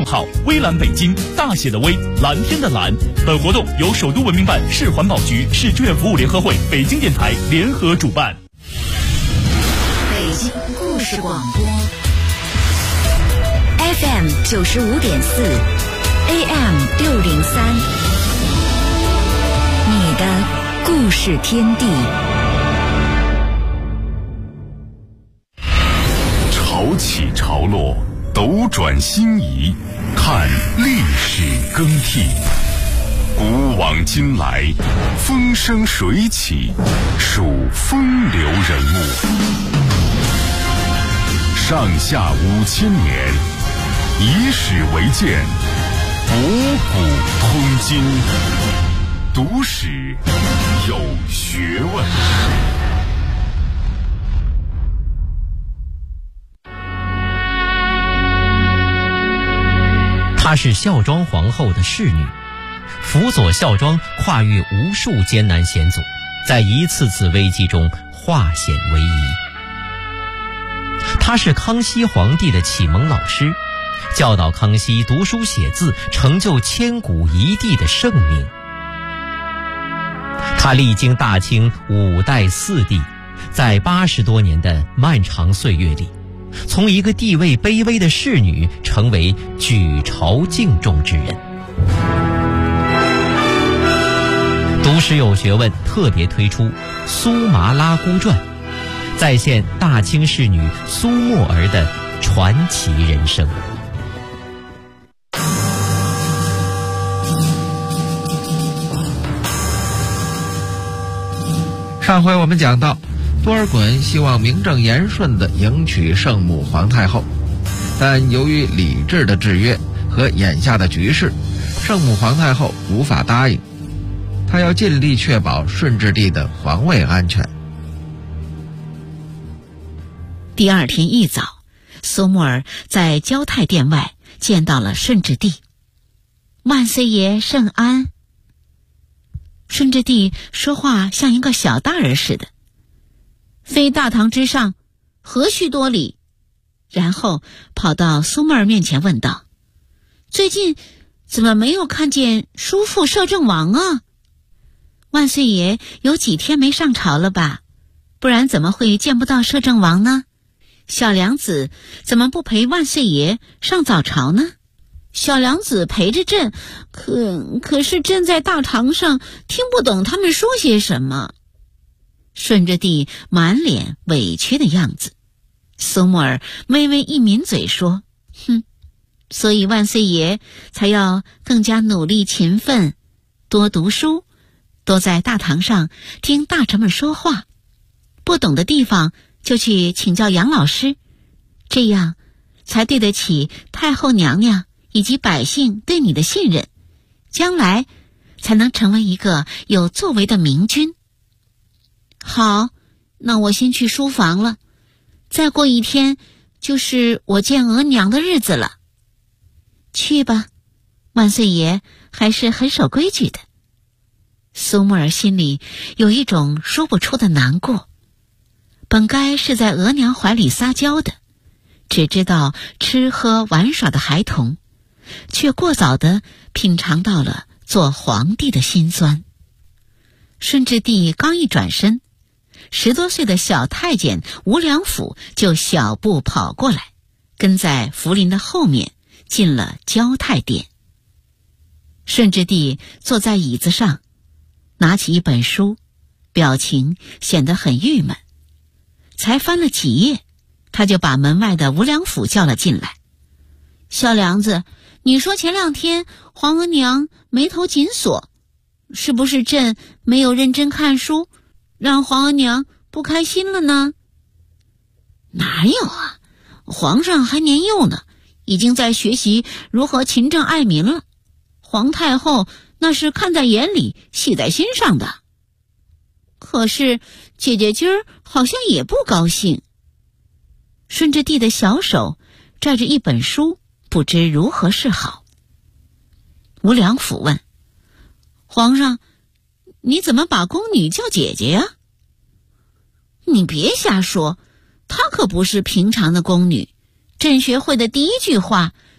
号微蓝北京，大写的微，蓝天的蓝。本活动由首都文明办、市环保局、市志愿服务联合会、北京电台联合主办。 北京故事广播 FM 95.4 AM 603，你的故事天地。 潮起潮落，斗转星移，看历史更替。古往今来，风生水起，数风流人物。上下5000年，以史为鉴，博古通今，读史有学问。 她是孝庄皇后的侍女，辅佐孝庄跨越无数艰难险阻，在一次次危机中化险为夷。她是康熙皇帝的启蒙老师，教导康熙读书写字，成就千古一帝的盛名。她历经大清5代4帝，在80多年的漫长岁月里，从一个地位卑微的侍女成为举朝敬重之人。读史有学问特别推出《苏麻拉姑传》，再现大清侍女苏沫儿的传奇人生。 上回我们讲到，多尔衮希望名正言顺地迎娶圣母皇太后，但由于礼制的制约和眼下的局势，圣母皇太后无法答应。他要尽力确保顺治帝的皇位安全。 第二天一早，苏沫儿在交泰殿外见到了顺治帝。万岁爷圣安。顺治帝说话像一个小大人似的，非大堂之上，何须多礼？然后跑到苏沫儿面前问道：最近怎么没有看见叔父摄政王啊？万岁爷有几天没上朝了吧？不然怎么会见不到摄政王呢？小娘子怎么不陪万岁爷上早朝呢？小娘子陪着朕，可是朕在大堂上听不懂他们说些什么。顺治帝满脸委屈的样子，苏沫儿微微一抿嘴说：所以万岁爷才要更加努力勤奋，多读书，多在大堂上听大臣们说话，不懂的地方就去请教杨老师，这样才对得起太后娘娘以及百姓对你的信任，将来才能成为一个有作为的明君。好，那我先去书房了，再过1天就是我见额娘的日子了。去吧，万岁爷还是很守规矩的。苏沫儿心里有一种说不出的难过，本该是在额娘怀里撒娇的，只知道吃喝玩耍的孩童，却过早地品尝到了做皇帝的辛酸。顺治帝刚一转身，10多岁的小太监吴良辅就小步跑过来，跟在福临的后面进了交泰殿。顺治帝坐在椅子上，拿起一本书，表情显得很郁闷。才翻了几页，他就把门外的吴良辅叫了进来。小梁子，你说前2天皇额娘眉头紧锁，是不是朕没有认真看书，让皇额娘不开心了呢？哪有啊，皇上还年幼呢，已经在学习如何勤政爱民了。皇太后那是看在眼里，系在心上的。可是姐姐今儿好像也不高兴。顺治帝的小手拽着一本书，不知如何是好。吴良辅问：皇上，你怎么把宫女叫姐姐呀？你别瞎说，她可不是平常的宫女，朕学会的第一句话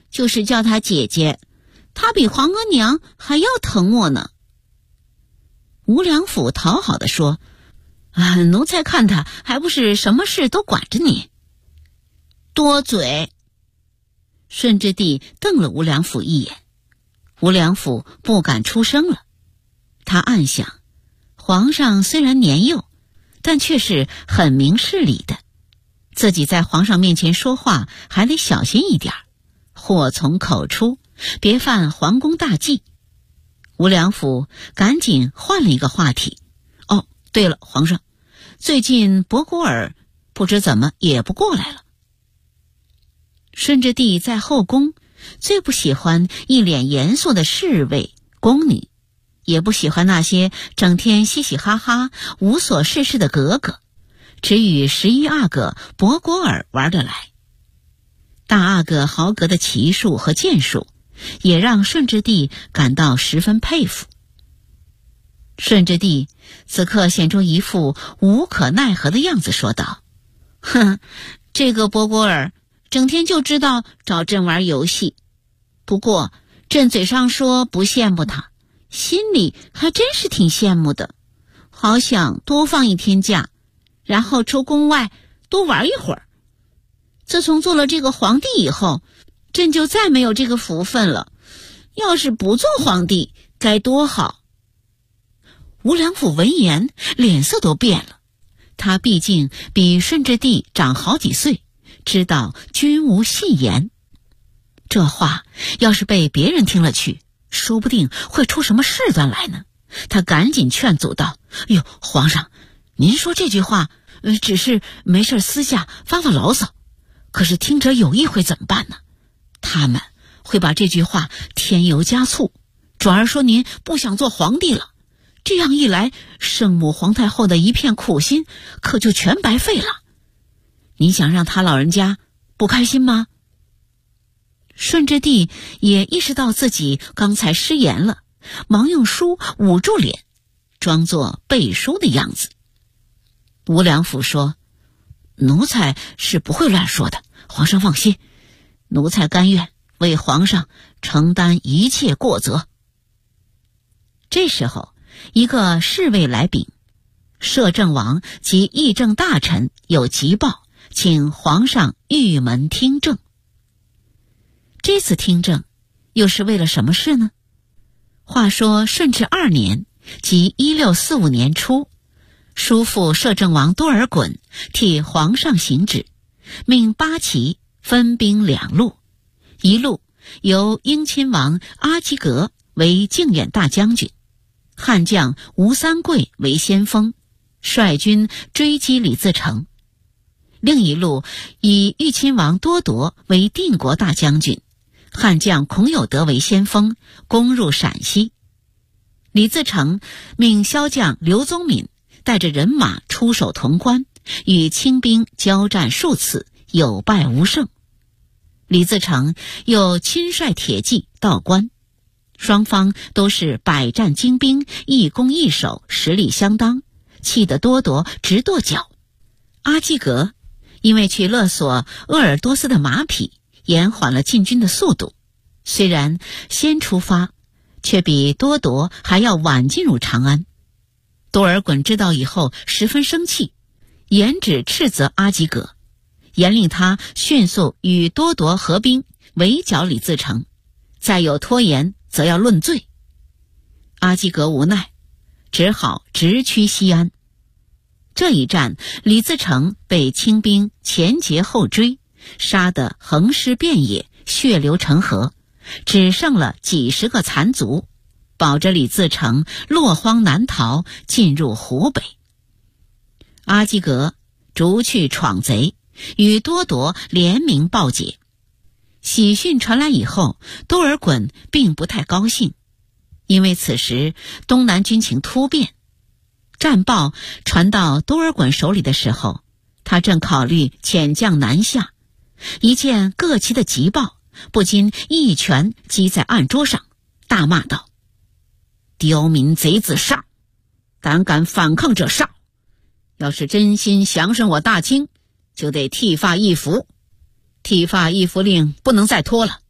就是叫她姐姐，她比皇额娘还要疼我呢。吴良辅讨好地说：奴才看她还不是什么事都管着你。多嘴！顺治帝瞪了吴良辅一眼，吴良辅不敢出声了。他暗想，皇上虽然年幼，但却是很明事理的，自己在皇上面前说话还得小心一点，祸从口出，别犯皇宫大忌。吴良辅赶紧换了一个话题：对了，皇上，最近博古尔不知怎么也不过来了。顺治帝在后宫最不喜欢一脸严肃的侍卫宫女，也不喜欢那些整天嘻嘻哈哈无所事事的格格，只与11阿哥博古尔玩得来。大阿哥豪格的骑术和剑术也让顺治帝感到十分佩服。顺治帝此刻显出一副无可奈何的样子，说道：这个博古尔整天就知道找朕玩游戏，不过朕嘴上说不羡慕他，心里还真是挺羡慕的，好想多放一天假，然后出宫外多玩一会儿。自从做了这个皇帝以后，朕就再没有这个福分了，要是不做皇帝该多好。吴良辅闻言脸色都变了，他毕竟比顺治帝长好几岁，知道君无戏言，这话要是被别人听了去，说不定会出什么事端来呢。他赶紧劝阻道：皇上，您说这句话只是没事私下发发牢骚，可是听者有意会怎么办呢？他们会把这句话添油加醋，转而说您不想做皇帝了，这样一来，圣母皇太后的一片苦心可就全白费了。你想让他老人家不开心吗？顺治帝也意识到自己刚才失言了，忙用书捂住脸，装作背书的样子。吴良辅说：奴才是不会乱说的，皇上放心，奴才甘愿为皇上承担一切过责。这时候，一个侍卫来禀，摄政王及议政大臣有急报，请皇上御门听政。这次听政又是为了什么事呢？话说顺治2年，即1645年初，叔父摄政王多尔衮替皇上行旨，命8旗分兵2路，一路由英亲王阿基格为靖远大将军，悍将吴三桂为先锋，率军追击李自成；另一路以豫亲王多铎为定国大将军，悍将孔有德为先锋，攻入陕西。李自成命骁将刘宗敏带着人马出守潼关，与清兵交战数次，有败无胜。李自成又亲率铁骑到关，双方都是百战精兵，一攻一守，实力相当，气得多铎直跺脚。阿基格因为去勒索鄂尔多斯的马匹，延缓了进军的速度，虽然先出发，却比多铎还要晚进入长安。多尔衮知道以后十分生气，严旨斥责阿基格，严令他迅速与多铎合兵围剿李自成，再有拖延则要论罪。阿基格无奈，只好直趋西安。这一战，李自成被清兵前劫后追，杀得横尸遍野，血流成河，只剩了几十个残卒，保着李自成落荒难逃，进入湖北。阿基格逐去闯贼，与多铎联名报捷。喜讯传来以后，多尔衮并不太高兴，因为此时东南军情突变。战报传到多尔衮手里的时候，他正考虑遣将南下，一见各旗的急报，不禁一拳击在案桌上，大骂道：刁民贼子杀！胆敢反抗者杀！要是真心降顺我大清，就得剃发易服。剃发易服令不能再拖了，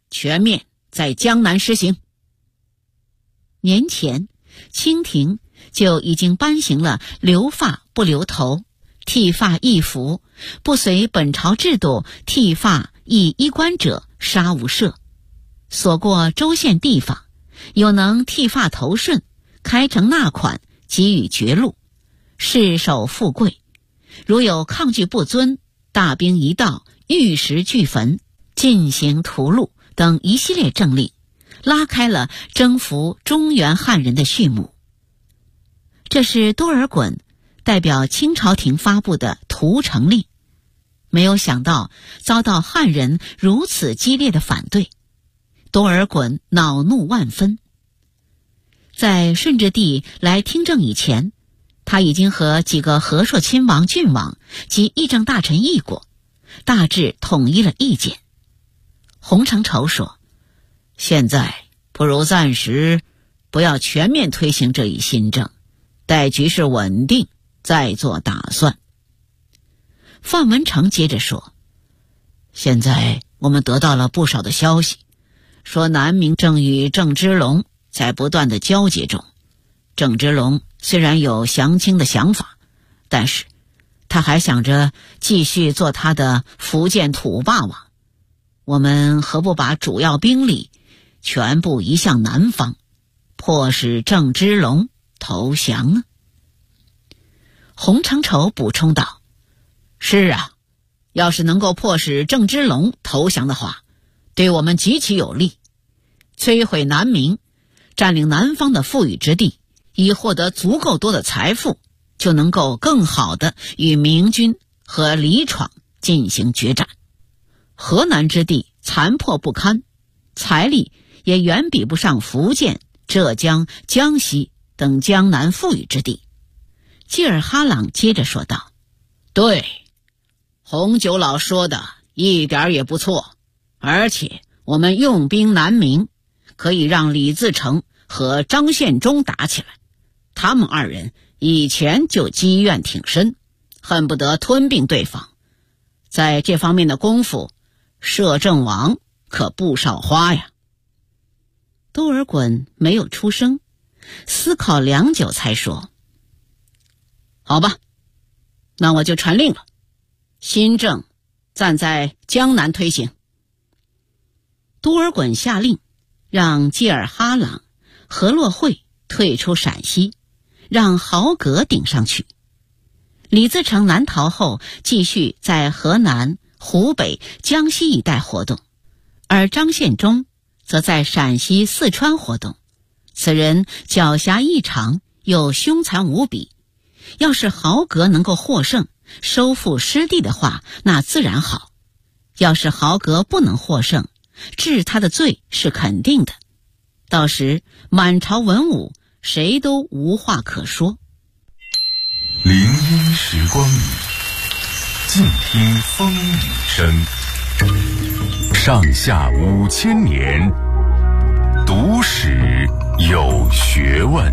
全面在江南实行。年前，清廷就已经颁行了留发不留头、剃发易服、不随本朝制度剃发易衣冠者杀无赦。所过州县地方，有能剃发头顺、开城纳款，给予爵禄，世守富贵；如有抗拒不遵，大兵一到，玉石俱焚，进行屠戮等一系列政令，拉开了征服中原汉人的序幕。这是多尔衮代表清朝廷发布的屠城令，没有想到遭到汉人如此激烈的反对，多尔衮恼怒万分。在顺治帝来听政以前，他已经和几个和硕亲王、郡王及议政大臣议过，大致统一了意见。洪承畴说，现在不如暂时不要全面推行这一新政，待局势稳定再做打算。范文成接着说，现在我们得到了不少的消息，说南明正与郑芝龙在不断的交接中。郑芝龙虽然有降清的想法，但是他还想着继续做他的福建土霸王。我们何不把主要兵力全部移向南方，迫使郑芝龙投降呢？洪承畴补充道，是啊，要是能够迫使郑芝龙投降的话，对我们极其有利，摧毁南明，占领南方的富裕之地，以获得足够多的财富，就能够更好地与明军和李闯进行决战。河南之地残破不堪，财力也远比不上福建、浙江、江西等江南富裕之地。济尔哈朗接着说道，对，洪九老说的一点也不错，而且我们用兵南明，可以让李自成和张献忠打起来，他们二人以前就积怨挺深，恨不得吞并对方，在这方面的功夫，摄政王可不少花呀。多尔衮没有出声，思考良久才说，好吧，那我就传令了，新政暂在江南推行。多尔衮下令让济尔哈朗、何洛会退出陕西，让豪格顶上去。李自成南逃后，继续在河南、湖北、江西一带活动，而张献忠则在陕西、四川活动。此人狡黠异常，又凶残无比，要是豪格能够获胜，收复失地的话，那自然好；要是豪格不能获胜，治他的罪是肯定的，到时满朝文武谁都无话可说。 林荫时光里，静听风雨声。上下5000年，读史有学问。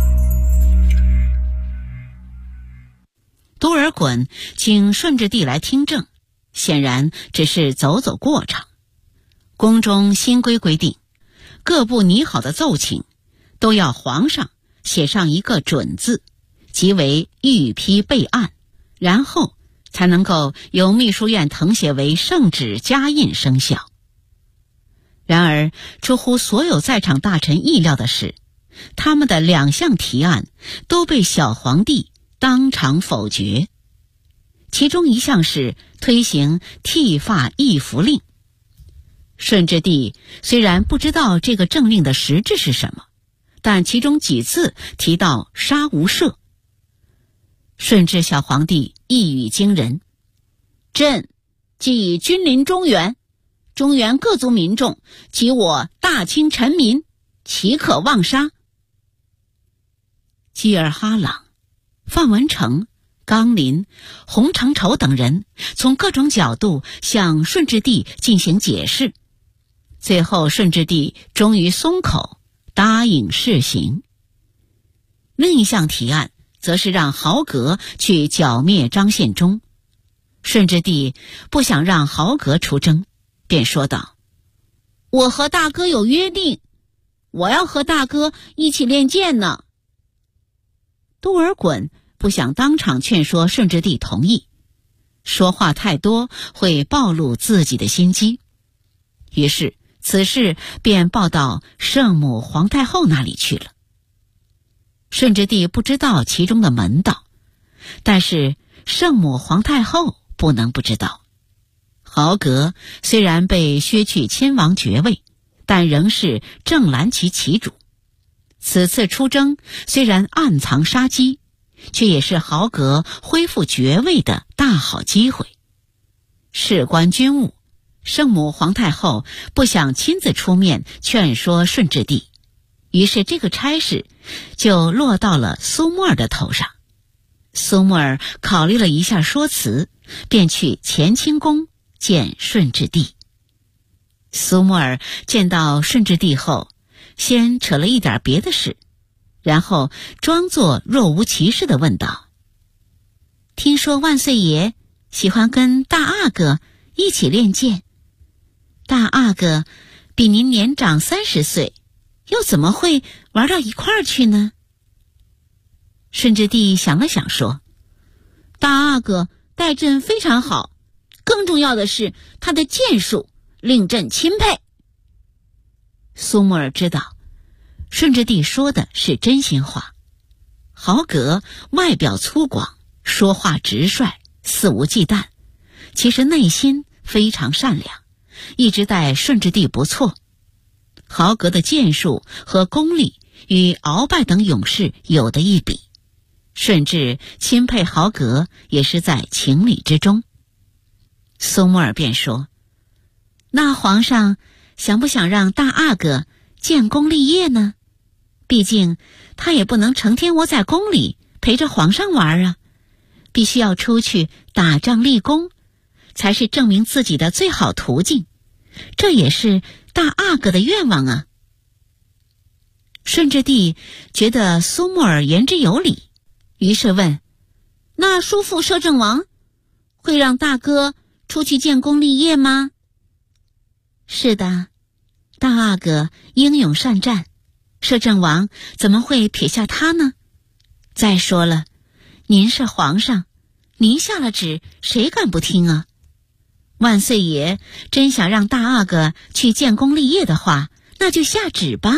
多尔衮请顺治帝来听政，显然只是走走过场。宫中新规规定，各部拟好的奏请都要皇上写上一个准字，即为御批备案，然后才能够由秘书院誊写为圣旨加印生效。然而出乎所有在场大臣意料的是，他们的2项提案都被小皇帝当场否决。其中一项是推行剃发易服令。顺治帝虽然不知道这个政令的实质是什么，但其中几次提到杀无赦。顺治小皇帝一语惊人，朕既以君临中原，中原各族民众及我大清臣民，岂可妄杀？济尔哈朗、范文成、纲林、洪承畴等人从各种角度向顺治帝进行解释，最后顺治帝终于松口，答应试行。另一项提案则是让豪格去剿灭张献忠。顺治帝不想让豪格出征，便说道： 我和大哥有约定，我要和大哥一起练剑呢。多尔衮不想当场劝说顺治帝同意，说话太多会暴露自己的心机，于是此事便报到圣母皇太后那里去了。顺治帝不知道其中的门道，但是圣母皇太后不能不知道。豪格虽然被削去亲王爵位，但仍是正蓝旗旗主。此次出征虽然暗藏杀机，却也是豪格恢复爵位的大好机会。事关军务，圣母皇太后不想亲自出面劝说顺治帝，于是这个差事就落到了苏沫儿的头上。苏沫儿考虑了一下说辞，便去乾清宫见顺治帝。苏沫儿见到顺治帝后，先扯了一点别的事，然后装作若无其事地问道：听说万岁爷喜欢跟大阿哥一起练剑，大阿哥比您年长30岁，又怎么会玩到一块儿去呢？顺治帝想了想说：大阿哥带阵非常好，更重要的是他的剑术令朕钦佩。苏沫儿知道顺治帝说的是真心话。豪格外表粗犷，说话直率，肆无忌惮，其实内心非常善良，一直待顺治帝不错。豪格的剑术和功力与鳌拜等勇士有得一比，顺治钦佩豪格也是在情理之中。苏沫儿便说：那皇上想不想让大阿哥建功立业呢？毕竟他也不能成天窝在宫里陪着皇上玩啊，必须要出去打仗立功，才是证明自己的最好途径，这也是大阿哥的愿望啊。顺治帝觉得苏沫儿言之有理，于是问：那叔父摄政王会让大哥出去建功立业吗？是的，大阿哥英勇善战，摄政王怎么会撇下他呢？再说了，您是皇上，您下了旨，谁敢不听啊？万岁爷真想让大阿哥去建功立业的话，那就下旨吧。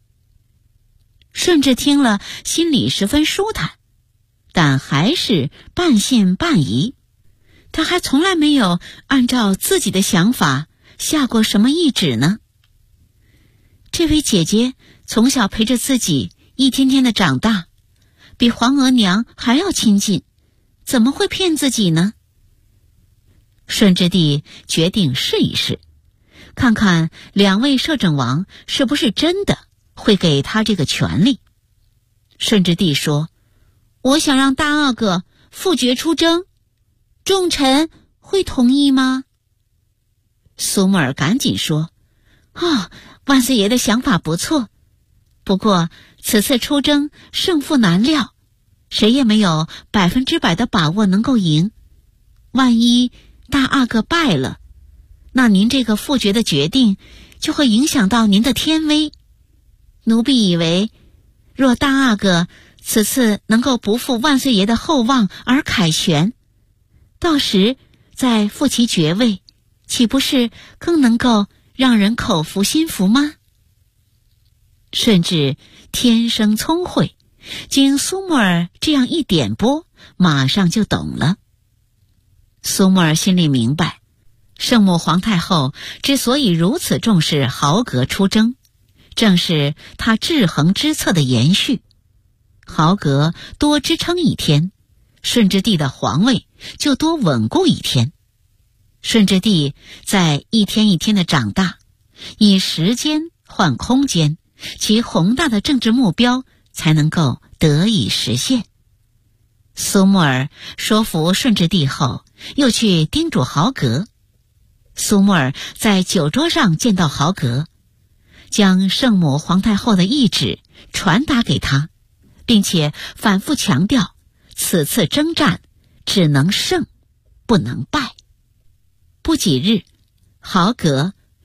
顺治听了，心里十分舒坦，但还是半信半疑。他还从来没有按照自己的想法下过什么懿旨呢。这位姐姐从小陪着自己一天天的长大，比皇额娘还要亲近，怎么会骗自己呢？顺治帝决定试一试，看看两位摄政王是不是真的会给他这个权利。顺治帝说：我想让大阿哥复爵出征，众臣会同意吗？苏沫儿赶紧说：万岁爷的想法不错，不过此次出征胜负难料，谁也没有100%的把握能够赢。万一大阿哥败了，那您这个复爵的决定就会影响到您的天威。奴婢以为，若大阿哥此次能够不负万岁爷的厚望而凯旋，到时再复其爵位，岂不是更能够让人口服心服吗？顺治天生聪慧，经苏沫儿这样一点拨，马上就懂了。苏沫儿心里明白，圣母皇太后之所以如此重视豪格出征，正是她制衡之策的延续。豪格多支撑一天，顺治帝的皇位就多稳固一天。顺治帝在一天一天的长大，以时间换空间，其宏大的政治目标才能够得以实现。苏沫儿说服顺治帝后，又去叮嘱豪格。苏沫儿在酒桌上见到豪格，将圣母皇太后的懿旨传达给他，并且反复强调，此次征战只能胜，不能败。不几日，豪格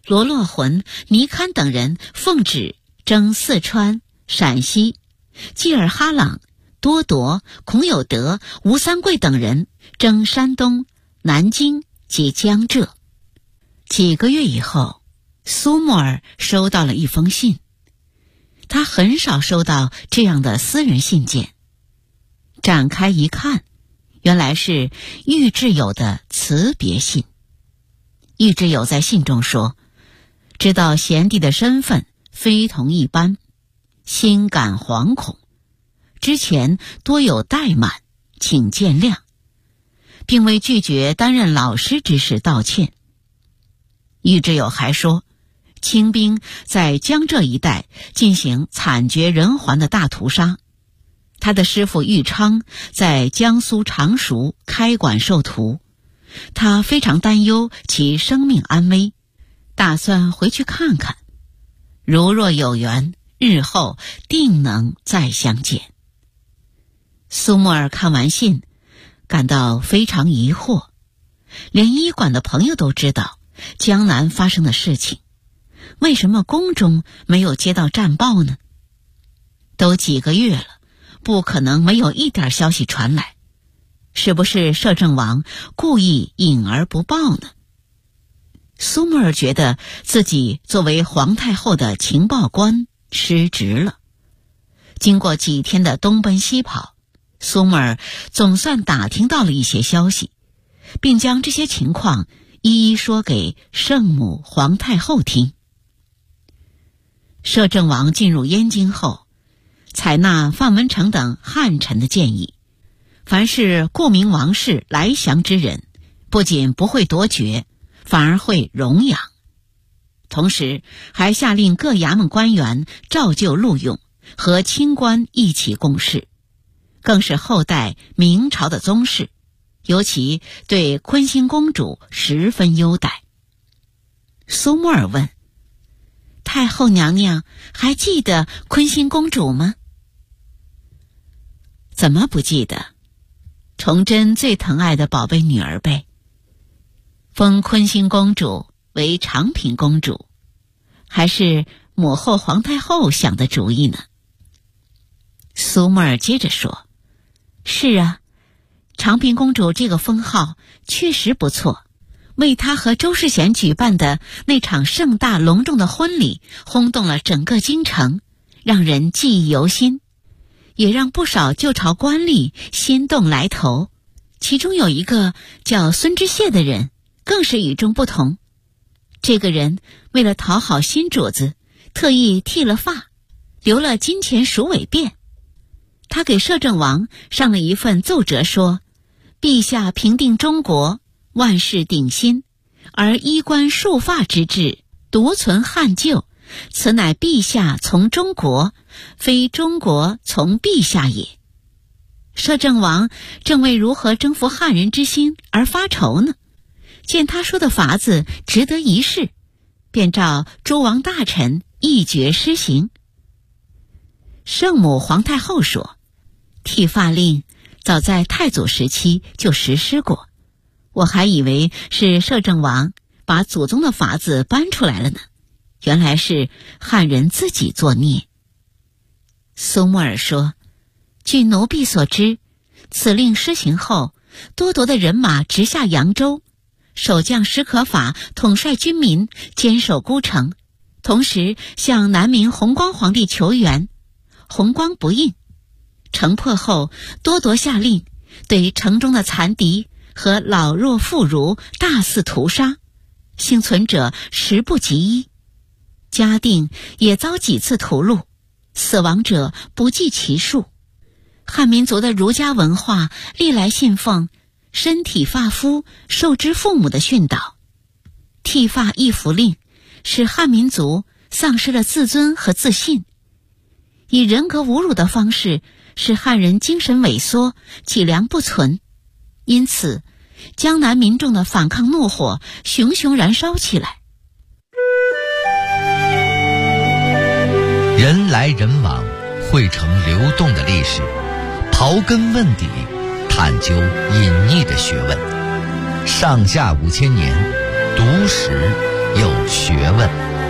罗洛浑、尼堪等人奉旨征四川、陕西，济尔哈朗、多铎、孔有德、吴三桂等人征山东、南京及江浙。几个月以后，苏沫尔收到了一封信。他很少收到这样的私人信件，展开一看，原来是郁志友的辞别信。郁志友在信中说，知道贤弟的身份非同一般，心感惶恐，之前多有怠慢，请见谅，并为拒绝担任老师之事道歉。郁志友还说，清兵在江浙一带进行惨绝人寰的大屠杀，他的师父郁昌在江苏常熟开馆授徒，他非常担忧其生命安危，打算回去看看，如若有缘，日后定能再相见。苏沫尔看完信，感到非常疑惑，连医馆的朋友都知道江南发生的事情，为什么宫中没有接到战报呢？都几个月了，不可能没有一点消息传来，是不是摄政王故意隐而不报呢？苏沫尔觉得自己作为皇太后的情报官失职了。经过几天的东奔西跑，苏沫尔总算打听到了一些消息，并将这些情况一一说给圣母皇太后听。摄政王进入燕京后，采纳范文成等汉臣的建议，凡是顾名王室来降之人，不仅不会夺爵，反而会荣养。同时还下令各衙门官员照旧录用，和清官一起共事，更是后代明朝的宗室，尤其对坤兴公主十分优待。苏沫尔问，太后娘娘还记得坤兴公主吗？怎么不记得？崇祯最疼爱的宝贝女儿呗。封坤兴公主为长平公主，还是母后皇太后想的主意呢？苏沫尔接着说，是啊，长平公主这个封号确实不错，为她和周世贤举办的那场盛大隆重的婚礼轰动了整个京城，让人记忆犹新，也让不少旧朝官吏心动来投。其中有一个叫孙知谢的人更是与众不同，这个人为了讨好新主子，特意剃了发，留了金钱鼠尾辫。他给摄政王上了一份奏折，说陛下平定中国，万事鼎新，而衣冠束发之制，独存汉旧，此乃陛下从中国，非中国从陛下也。摄政王正为如何征服汉人之心而发愁呢，见他说的法子值得一试，便召诸王大臣一决施行。圣母皇太后说，剃发令早在太祖时期就实施过，我还以为是摄政王把祖宗的法子搬出来了呢，原来是汉人自己作孽。苏沫尔说，据奴婢所知，此令施行后，多铎的人马直下扬州，守将史可法统帅军民坚守孤城，同时向南明弘光皇帝求援，弘光不应。城破后，多铎下令对城中的残敌和老弱妇孺大肆屠杀，幸存者十不及一，嘉定也遭几次屠戮，死亡者不计其数。汉民族的儒家文化历来信奉身体发肤受之父母的训导，剃发易服令使汉民族丧失了自尊和自信，以人格侮辱的方式使汉人精神萎缩，脊梁不存。因此江南民众的反抗怒火熊熊燃烧起来。 人来人往汇成流动的历史，刨根问底，探究隐匿的学问，上下5000年，读史有学问。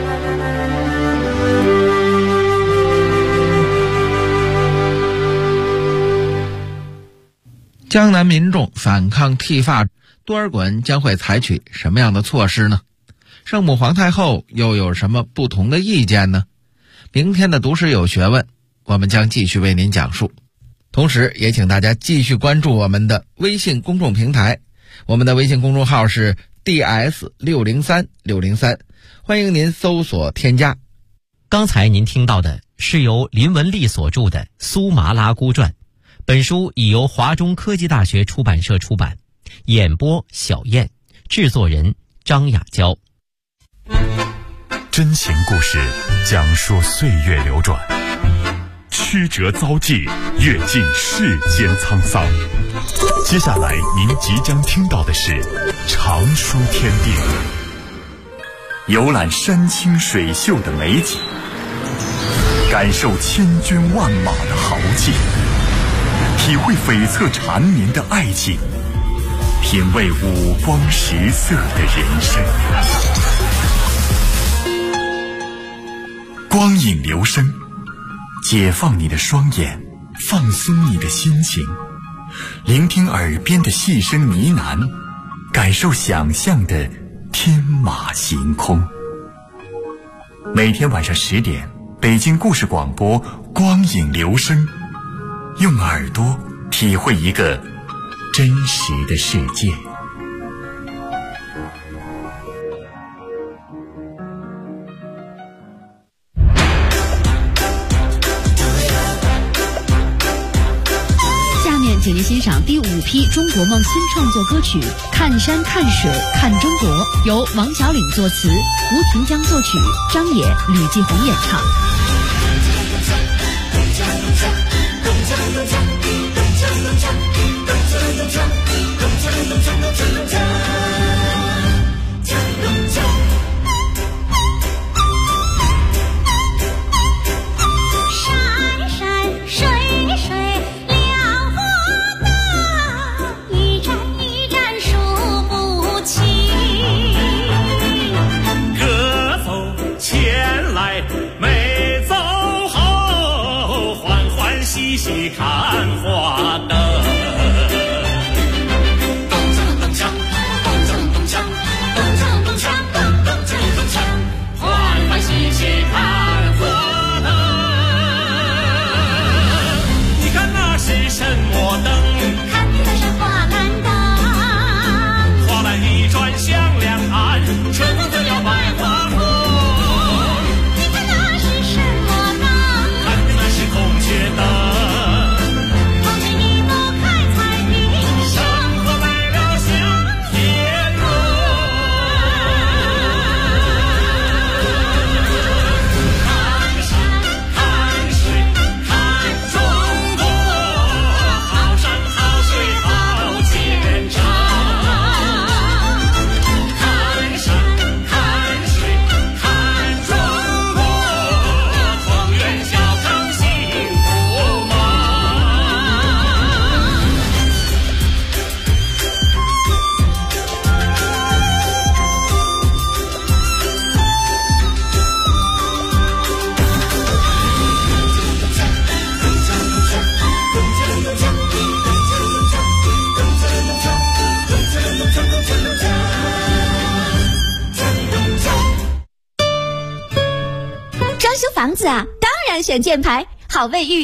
江南民众反抗剃发，多尔衮将会采取什么样的措施呢？圣母皇太后又有什么不同的意见呢？明天的读诗有学问，我们将继续为您讲述。同时也请大家继续关注我们的微信公众平台，我们的微信公众号是 DS603603，欢迎您搜索添加。 刚才您听到的是由林文丽所著的《苏麻拉姑传》，本书已由华中科技大学出版社出版，演播小燕，制作人张雅娇。 真情故事讲述岁月流转，曲折遭际，阅尽世间沧桑。接下来您即将听到的是长书天地，游览山清水秀的美景，感受千军万马的豪气，体会悱恻缠绵的爱情，品味五光十色的人生。光影流声，解放你的双眼，放松你的心情，聆听耳边的细声呢喃，感受想象的天马行空。每天晚上10点，北京故事广播光影流声，用耳朵体会一个真实的世界。 请您欣赏第5批中国梦新创作歌曲《看山看水看中国》，由王小岭作词，胡廷江作曲，张也、吕继红演唱。 细细看花灯，咚锵咚锵，咚锵咚锵，咚锵咚锵，咚锵咚锵，欢欢喜喜看花灯。你看那是什么灯？ 看的是花篮灯， 花篮一转向两岸，春风就要百花红。 你看那是什么灯？ 看的那是孔雀灯。 装修房子啊，当然选箭牌，好卫浴。